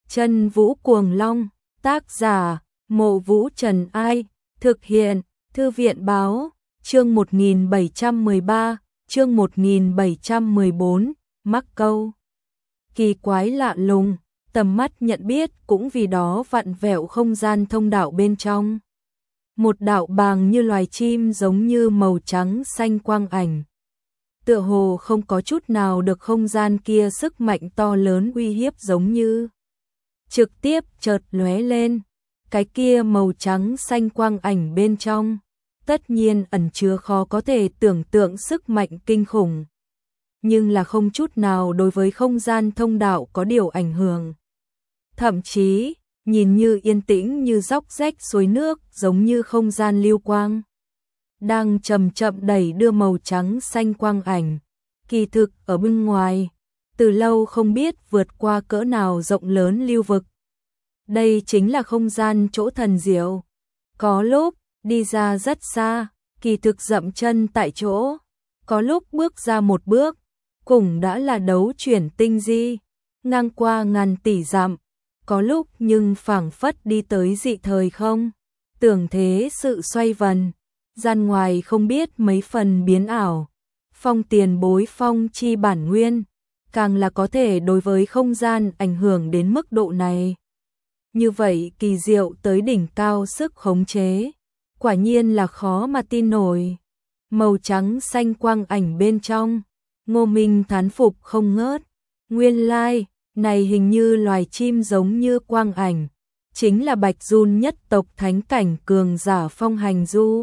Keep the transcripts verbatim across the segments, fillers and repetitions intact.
Chân Vũ Cuồng Long, tác giả, Mộ Vũ Trần Ai, thực hiện, Thư viện Báo, chương một nghìn bảy trăm mười ba, chương một nghìn bảy trăm mười bốn, mắc câu. Kỳ quái lạ lùng, tầm mắt nhận biết cũng vì đó vặn vẹo không gian thông đạo bên trong. Một đạo bàng như loài chim giống như màu trắng xanh quang ảnh. Tựa hồ không có chút nào được không gian kia sức mạnh to lớn uy hiếp giống như. Trực tiếp chợt lóe lên, cái kia màu trắng xanh quang ảnh bên trong, tất nhiên ẩn chứa khó có thể tưởng tượng sức mạnh kinh khủng. Nhưng là không chút nào đối với không gian thông đạo có điều ảnh hưởng. Thậm chí, nhìn như yên tĩnh như róc rách suối nước giống như không gian lưu quang. Đang chậm chậm đẩy đưa màu trắng xanh quang ảnh, kỳ thực ở bên ngoài, từ lâu không biết vượt qua cỡ nào rộng lớn lưu vực. Đây chính là không gian chỗ thần diệu. Có lúc, đi ra rất xa, kỳ thực dậm chân tại chỗ. Có lúc bước ra một bước, cũng đã là đấu chuyển tinh di, ngang qua ngàn tỷ dặm. Có lúc nhưng phảng phất đi tới dị thời không. Tưởng thế sự xoay vần, gian ngoài không biết mấy phần biến ảo. Phong tiền bối phong chi bản nguyên, càng là có thể đối với không gian ảnh hưởng đến mức độ này. Như vậy kỳ diệu tới đỉnh cao sức khống chế, quả nhiên là khó mà tin nổi. Màu trắng xanh quang ảnh bên trong, Ngô Minh thán phục không ngớt. Nguyên lai, này hình như loài chim giống như quang ảnh, chính là Bạch Giun nhất tộc thánh cảnh cường giả Phong Hành Du.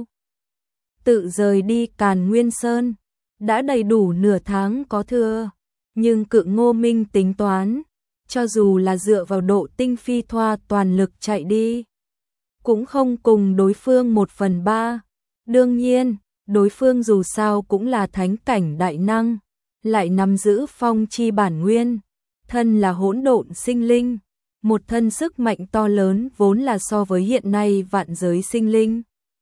Tự rời đi Càn Nguyên Sơn, đã đầy đủ nửa tháng có thừa, nhưng cự Ngô Minh tính toán, cho dù là dựa vào độ tinh phi thoa toàn lực chạy đi, cũng không cùng đối phương một phần ba. Đương nhiên, đối phương dù sao cũng là thánh cảnh đại năng, lại nắm giữ phong chi bản nguyên, thân là hỗn độn sinh linh, một thân sức mạnh to lớn vốn là so với hiện nay vạn giới sinh linh.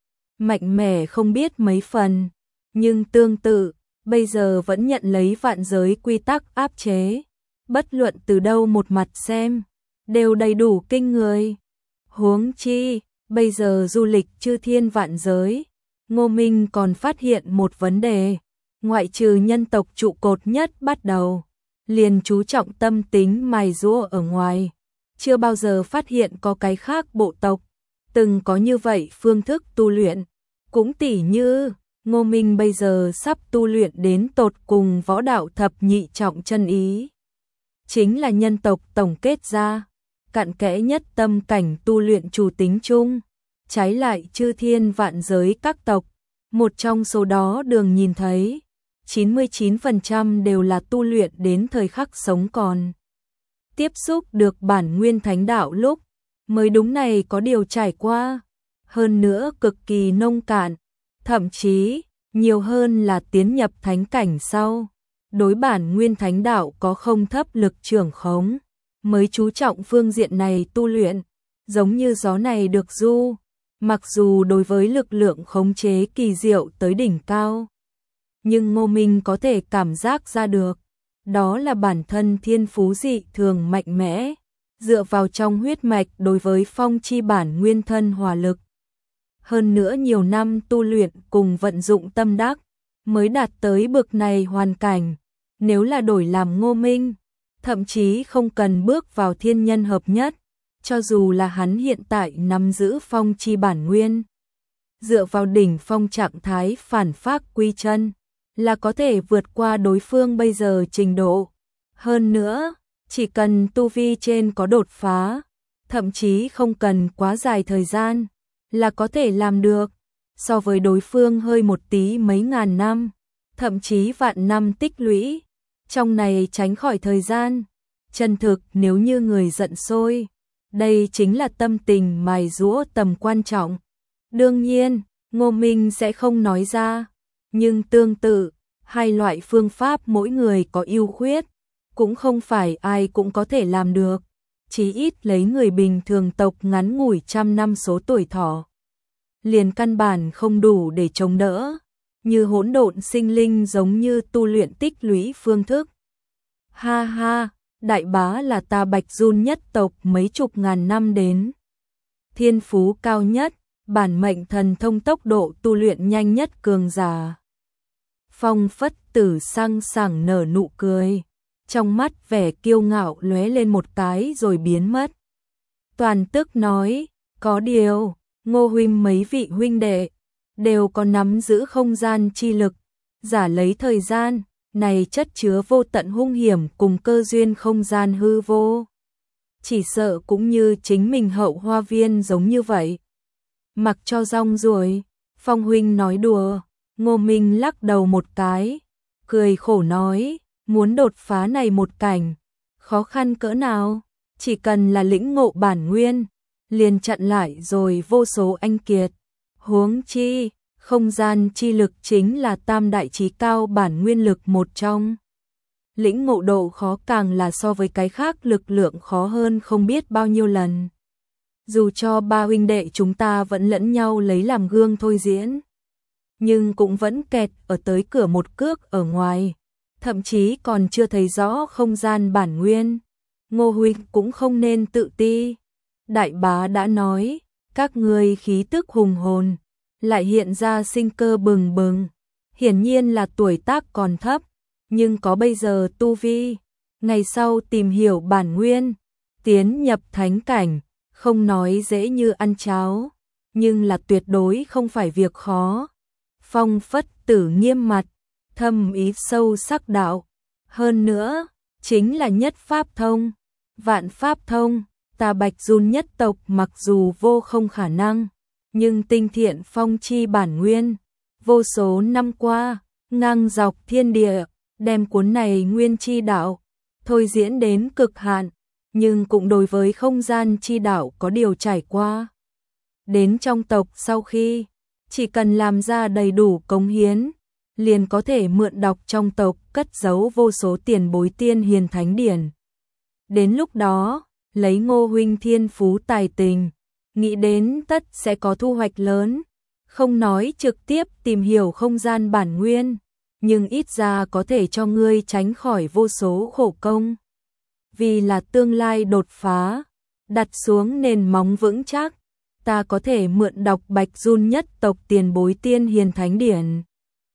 Mạnh mẽ không biết mấy phần, nhưng tương tự, bây giờ vẫn nhận lấy vạn giới quy tắc áp chế. Bất luận từ đâu một mặt xem, đều đầy đủ kinh người. Huống chi, bây giờ du lịch chư thiên vạn giới, Ngô Minh còn phát hiện một vấn đề, ngoại trừ nhân tộc trụ cột nhất bắt đầu, liền chú trọng tâm tính mài giũa ở ngoài, chưa bao giờ phát hiện có cái khác bộ tộc từng có như vậy phương thức tu luyện. Cũng tỉ như, Ngô Minh bây giờ sắp tu luyện đến tột cùng võ đạo thập nhị trọng chân ý. Chính là nhân tộc tổng kết ra, cặn kẽ nhất tâm cảnh tu luyện chủ tính chung, trái lại chư thiên vạn giới các tộc, một trong số đó đường nhìn thấy, chín mươi chín phần trăm đều là tu luyện đến thời khắc sống còn. Tiếp xúc được bản nguyên thánh đạo lúc, mới đúng này có điều trải qua, hơn nữa cực kỳ nông cạn, thậm chí, nhiều hơn là tiến nhập thánh cảnh sau. Đối bản nguyên thánh đạo có không thấp lực trưởng khống, mới chú trọng phương diện này tu luyện, giống như gió này được du, mặc dù đối với lực lượng khống chế kỳ diệu tới đỉnh cao. Nhưng Ngô Minh có thể cảm giác ra được, đó là bản thân thiên phú dị thường mạnh mẽ, dựa vào trong huyết mạch đối với phong chi bản nguyên thân hỏa lực. Hơn nữa nhiều năm tu luyện cùng vận dụng tâm đắc, mới đạt tới bực này hoàn cảnh. Nếu là đổi làm Ngô Minh, thậm chí không cần bước vào thiên nhân hợp nhất, cho dù là hắn hiện tại nắm giữ phong chi bản nguyên, dựa vào đỉnh phong trạng thái phản phác quy chân, là có thể vượt qua đối phương bây giờ trình độ. Hơn nữa, chỉ cần tu vi trên có đột phá, thậm chí không cần quá dài thời gian, là có thể làm được, so với đối phương hơi một tí mấy ngàn năm, thậm chí vạn năm tích lũy. Trong này tránh khỏi thời gian, chân thực nếu như người giận sôi, đây chính là tâm tình mài giũa tầm quan trọng. Đương nhiên, Ngô Minh sẽ không nói ra, nhưng tương tự, hai loại phương pháp mỗi người có ưu khuyết, cũng không phải ai cũng có thể làm được, chí ít lấy người bình thường tộc ngắn ngủi trăm năm số tuổi thọ, liền căn bản không đủ để chống đỡ. Như hỗn độn sinh linh giống như tu luyện tích lũy phương thức. Ha ha, đại bá là ta Bạch Giun nhất tộc mấy chục ngàn năm đến. Thiên phú cao nhất, bản mệnh thần thông tốc độ tu luyện nhanh nhất cường giả. Phong Phất Tử sang sảng nở nụ cười, trong mắt vẻ kiêu ngạo lóe lên một cái rồi biến mất. Toàn Tức nói, có điều, Ngô huynh mấy vị huynh đệ đều có nắm giữ không gian chi lực, giả lấy thời gian này chất chứa vô tận hung hiểm cùng cơ duyên không gian hư vô. Chỉ sợ cũng như chính mình Hậu Hoa Viên giống như vậy. Mặc cho rong ruổi, Phong huynh nói đùa. Ngô Minh lắc đầu một cái, cười khổ nói, muốn đột phá này một cảnh, khó khăn cỡ nào, chỉ cần là lĩnh ngộ bản nguyên, liền chặn lại rồi vô số anh kiệt. Huống chi, không gian chi lực chính là tam đại chí cao bản nguyên lực một trong. Lĩnh ngộ độ khó càng là so với cái khác lực lượng khó hơn không biết bao nhiêu lần. Dù cho ba huynh đệ chúng ta vẫn lẫn nhau lấy làm gương thôi diễn, nhưng cũng vẫn kẹt ở tới cửa một cước ở ngoài, thậm chí còn chưa thấy rõ không gian bản nguyên. Ngô huynh cũng không nên tự ti. Đại bá đã nói, các ngươi khí tức hùng hồn, lại hiện ra sinh cơ bừng bừng, hiển nhiên là tuổi tác còn thấp, nhưng có bây giờ tu vi, ngày sau tìm hiểu bản nguyên, tiến nhập thánh cảnh, không nói dễ như ăn cháo, nhưng là tuyệt đối không phải việc khó. Phong Phất Tử nghiêm mặt, thâm ý sâu sắc đạo, hơn nữa, chính là nhất pháp thông, vạn pháp thông, ta Bạch Giun nhất tộc mặc dù vô không khả năng, nhưng tinh thiện phong chi bản nguyên, vô số năm qua, ngang dọc thiên địa, đem cuốn này nguyên chi đạo, thôi diễn đến cực hạn, nhưng cũng đối với không gian chi đạo có điều trải qua. Đến trong tộc sau khi, chỉ cần làm ra đầy đủ cống hiến, liền có thể mượn đọc trong tộc cất giấu vô số tiền bối tiên hiền thánh điển. Đến lúc đó, lấy Ngô huynh thiên phú tài tình, nghĩ đến tất sẽ có thu hoạch lớn, không nói trực tiếp tìm hiểu không gian bản nguyên, nhưng ít ra có thể cho ngươi tránh khỏi vô số khổ công. Vì là tương lai đột phá, đặt xuống nền móng vững chắc, ta có thể mượn đọc Bạch Giun nhất tộc tiền bối tiên hiền thánh điển.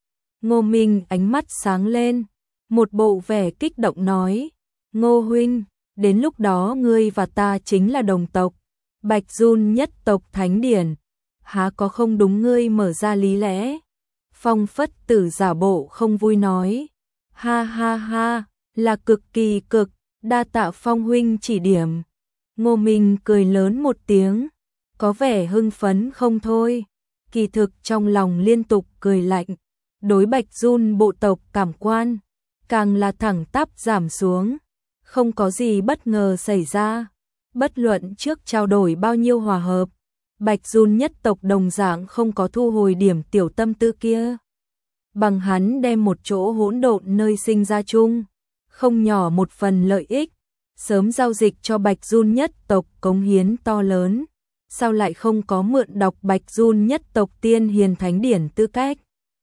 Ngô Minh ánh mắt sáng lên, một bộ vẻ kích động nói, Ngô huynh, đến lúc đó ngươi và ta chính là đồng tộc, Bạch Giun nhất tộc thánh điển, há có không đúng ngươi mở ra lý lẽ. Phong Phất Tử giả bộ không vui nói, ha ha ha, là cực kỳ cực, đa tạ Phong huynh chỉ điểm. Ngô Minh cười lớn một tiếng, có vẻ hưng phấn không thôi, kỳ thực trong lòng liên tục cười lạnh, đối Bạch Giun bộ tộc cảm quan, càng là thẳng tắp giảm xuống, không có gì bất ngờ xảy ra, bất luận trước trao đổi bao nhiêu hòa hợp, Bạch Giun nhất tộc đồng dạng không có thu hồi điểm tiểu tâm tư kia. Bằng hắn đem một chỗ hỗn độn nơi sinh ra chung, không nhỏ một phần lợi ích, sớm giao dịch cho Bạch Giun nhất tộc cống hiến to lớn, sao lại không có mượn đọc Bạch Giun nhất tộc tiên hiền thánh điển tư cách.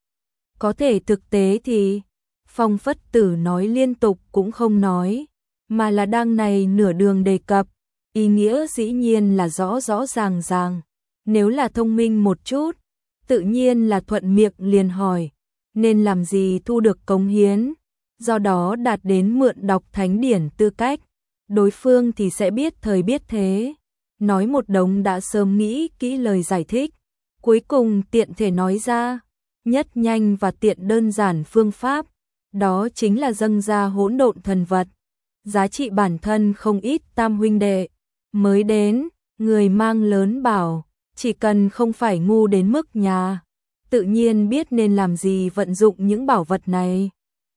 Có thể thực tế thì, Phong Phất Tử nói liên tục cũng không nói, mà là đang này nửa đường đề cập, ý nghĩa dĩ nhiên là rõ rõ ràng ràng, nếu là thông minh một chút, tự nhiên là thuận miệng liền hỏi, nên làm gì thu được cống hiến, do đó đạt đến mượn đọc thánh điển tư cách, đối phương thì sẽ biết thời biết thế, nói một đống đã sớm nghĩ kỹ lời giải thích, cuối cùng tiện thể nói ra, nhất nhanh và tiện đơn giản phương pháp, đó chính là dâng ra hỗn độn thần vật, giá trị bản thân không ít tam huynh đệ, mới đến, người mang lớn bảo, chỉ cần không phải ngu đến mức nhà, tự nhiên biết nên làm gì vận dụng những bảo vật này.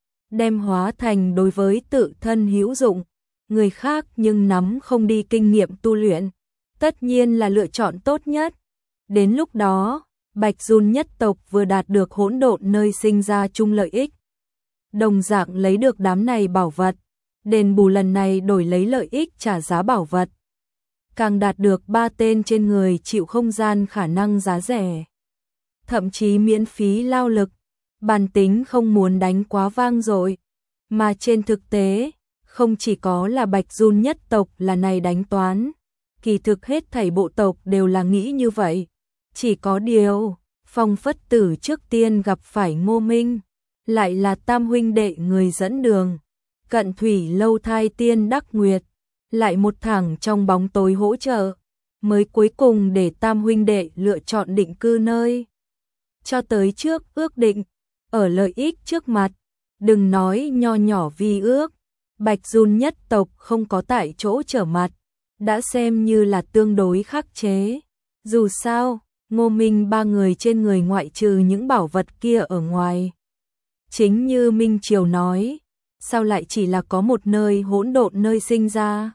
Đem hóa thành đối với tự thân hữu dụng, người khác nhưng nắm không đi kinh nghiệm tu luyện, tất nhiên là lựa chọn tốt nhất. Đến lúc đó, Bạch Giun nhất tộc vừa đạt được hỗn độn nơi sinh ra chung lợi ích, đồng dạng lấy được đám này bảo vật, đền bù lần này đổi lấy lợi ích trả giá bảo vật, càng đạt được ba tên trên người chịu không gian khả năng giá rẻ, thậm chí miễn phí lao lực, bản tính không muốn đánh quá vang dội, mà trên thực tế, Không chỉ có là Bạch Giun nhất tộc là này đánh toán, kỳ thực hết thảy bộ tộc đều là nghĩ như vậy. Chỉ có điều, Phong Phất Tử trước tiên gặp phải Ngô Minh, lại là tam huynh đệ người dẫn đường. Cận thủy lâu thai tiên đắc nguyệt, lại một thẳng trong bóng tối hỗ trợ, mới cuối cùng để tam huynh đệ lựa chọn định cư nơi. Cho tới trước ước định, ở lợi ích trước mặt, đừng nói nho nhỏ vi ước, Bạch Giun nhất tộc không có tại chỗ trở mặt, đã xem như là tương đối khắc chế. Dù sao, Ngô Minh ba người trên người ngoại trừ những bảo vật kia ở ngoài. Chính như Minh Triều nói, sao lại chỉ là có một nơi hỗn độn nơi sinh ra?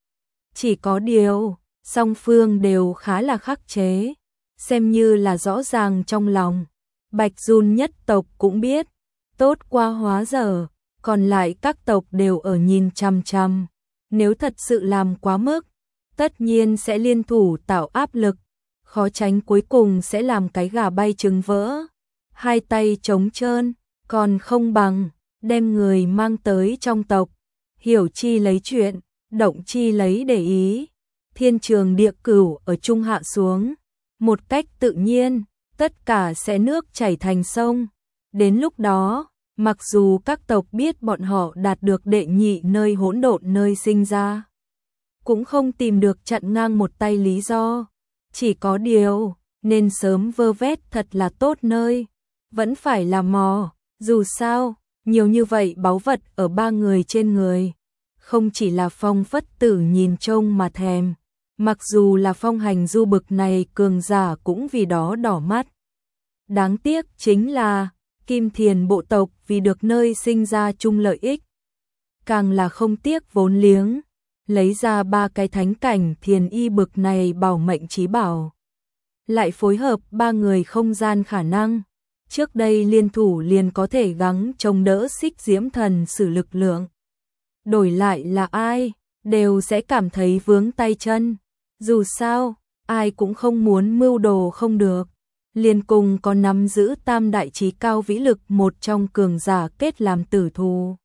Chỉ có điều, song phương đều khá là khắc chế, xem như là rõ ràng trong lòng. Bạch Giun nhất tộc cũng biết, tốt qua hóa dở, còn lại các tộc đều ở nhìn chằm chằm. Nếu thật sự làm quá mức, tất nhiên sẽ liên thủ tạo áp lực, khó tránh cuối cùng sẽ làm cái gà bay trứng vỡ. Hai tay trống trơn, còn không bằng đem người mang tới trong tộc, hiểu chi lấy chuyện, động chi lấy để ý. Thiên trường địa cửu ở trung hạ xuống, một cách tự nhiên, tất cả sẽ nước chảy thành sông. Đến lúc đó, mặc dù các tộc biết bọn họ đạt được đệ nhị nơi hỗn độn nơi sinh ra, cũng không tìm được chặn ngang một tay lý do. Chỉ có điều, nên sớm vơ vét thật là tốt nơi, vẫn phải là mò. Dù sao, nhiều như vậy báu vật ở ba người trên người, không chỉ là Phong Phất Tử nhìn trông mà thèm, mặc dù là Phong Hành Du bực này cường giả cũng vì đó đỏ mắt. Đáng tiếc chính là, Kim Thiền bộ tộc vì được nơi sinh ra chung lợi ích, càng là không tiếc vốn liếng, lấy ra ba cái thánh cảnh thiền y bực này bảo mệnh chí bảo. Lại phối hợp ba người không gian khả năng, trước đây liên thủ liền có thể gắng chống đỡ Xích Diễm Thần sử lực lượng. Đổi lại là ai, đều sẽ cảm thấy vướng tay chân. Dù sao, ai cũng không muốn mưu đồ không được. Liên cùng có nắm giữ tam đại trí cao vĩ lực một trong cường giả kết làm tử thù.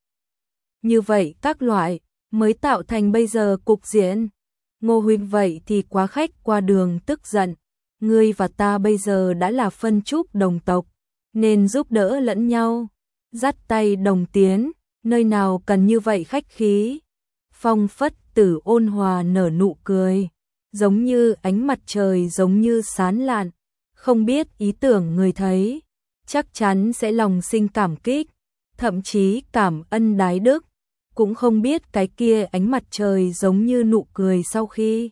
Như vậy các loại, mới tạo thành bây giờ cục diện. Ngô huynh vậy thì quá khách qua đường tức giận. Ngươi và ta bây giờ đã là phân trúc đồng tộc, nên giúp đỡ lẫn nhau, dắt tay đồng tiến, nơi nào cần như vậy khách khí. Phong Phất Tử ôn hòa nở nụ cười, giống như ánh mặt trời giống như sáng lạn, không biết ý tưởng người thấy, chắc chắn sẽ lòng sinh cảm kích, thậm chí cảm ân đái đức, cũng không biết cái kia ánh mặt trời giống như nụ cười sau khi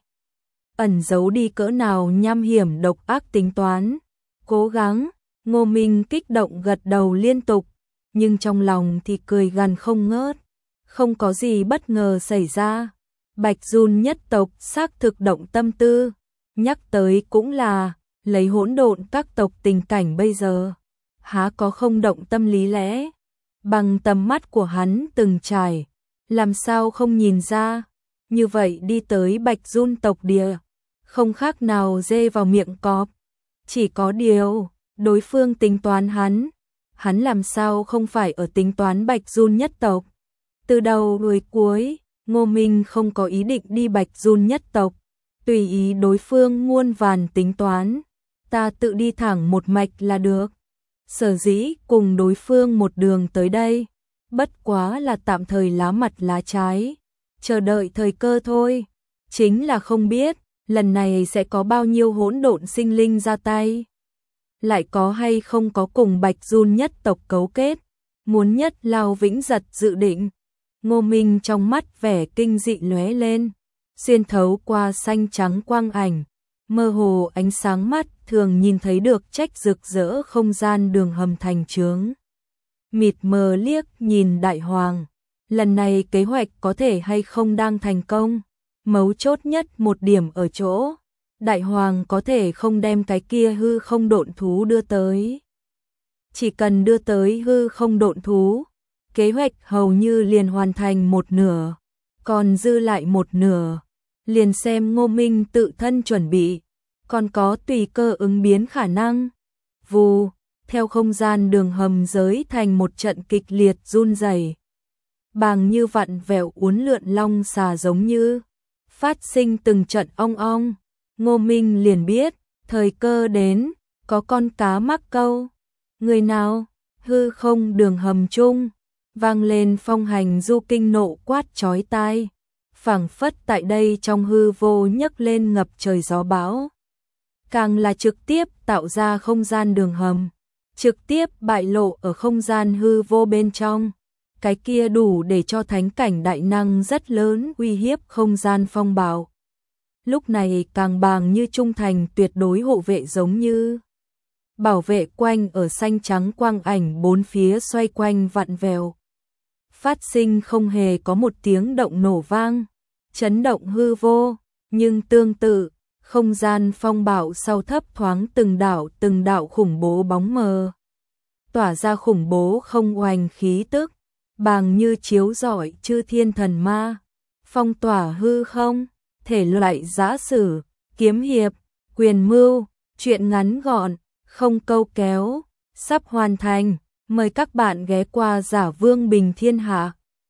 ẩn giấu đi cỡ nào nham hiểm độc ác tính toán. Cố gắng, Ngô Minh kích động gật đầu liên tục, nhưng trong lòng thì cười gằn không ngớt. Không có gì bất ngờ xảy ra. Bạch Giun nhất tộc xác thực động tâm tư, nhắc tới cũng là lấy hỗn độn các tộc tình cảnh bây giờ, há có không động tâm lý lẽ. Bằng tầm mắt của hắn từng trải, làm sao không nhìn ra. Như vậy đi tới Bạch Giun tộc địa, không khác nào dê vào miệng cọp. Chỉ có điều, đối phương tính toán hắn, hắn làm sao không phải ở tính toán Bạch Giun nhất tộc. Từ đầu đuôi cuối, Ngô Minh không có ý định đi Bạch Giun nhất tộc, tùy ý đối phương muôn vàn tính toán, ta tự đi thẳng một mạch là được. Sở dĩ cùng đối phương một đường tới đây, bất quá là tạm thời lá mặt lá trái, chờ đợi thời cơ thôi. Chính là không biết, lần này sẽ có bao nhiêu hỗn độn sinh linh ra tay, lại có hay không có cùng Bạch Giun nhất tộc cấu kết, muốn nhất lao vĩnh giật dự định. Ngô Minh trong mắt vẻ kinh dị lóe lên, xuyên thấu qua xanh trắng quang ảnh, mơ hồ ánh sáng mắt thường nhìn thấy được trách rực rỡ không gian đường hầm thành trướng. Mịt mờ liếc nhìn Đại Hoàng, lần này kế hoạch có thể hay không đang thành công, mấu chốt nhất một điểm ở chỗ, Đại Hoàng có thể không đem cái kia hư không độn thú đưa tới. Chỉ cần đưa tới hư không độn thú, kế hoạch hầu như liền hoàn thành một nửa, còn dư lại một nửa, liền xem Ngô Minh tự thân chuẩn bị, còn có tùy cơ ứng biến khả năng. Vù, theo không gian đường hầm giới thành một trận kịch liệt run rẩy. bàng như vặn vẹo uốn lượn long xà giống như phát sinh từng trận ong ong. Ngô Minh liền biết, thời cơ đến, có con cá mắc câu. Người nào? Hư không đường hầm chung, vang lên phong hành du kinh nộ quát chói tai. Phảng phất tại đây trong hư vô nhấc lên ngập trời gió bão. Càng là trực tiếp tạo ra không gian đường hầm, trực tiếp bại lộ ở không gian hư vô bên trong. Cái kia đủ để cho thánh cảnh đại năng rất lớn uy hiếp không gian phong bạo. Lúc này càng bàng như trung thành tuyệt đối hộ vệ giống như bảo vệ quanh ở xanh trắng quang ảnh bốn phía xoay quanh vặn vẹo. Phát sinh không hề có một tiếng động nổ vang, chấn động hư vô, nhưng tương tự, không gian phong bạo sau thấp thoáng từng đạo từng đạo khủng bố bóng mờ. Tỏa ra khủng bố không oanh khí tức, bàng như chiếu rọi chư thiên thần ma, phong tỏa hư không, thể loại giã sử, kiếm hiệp, quyền mưu, truyện ngắn gọn, không câu kéo, sắp hoàn thành, mời các bạn ghé qua Giả Vương Bình Thiên Hạ.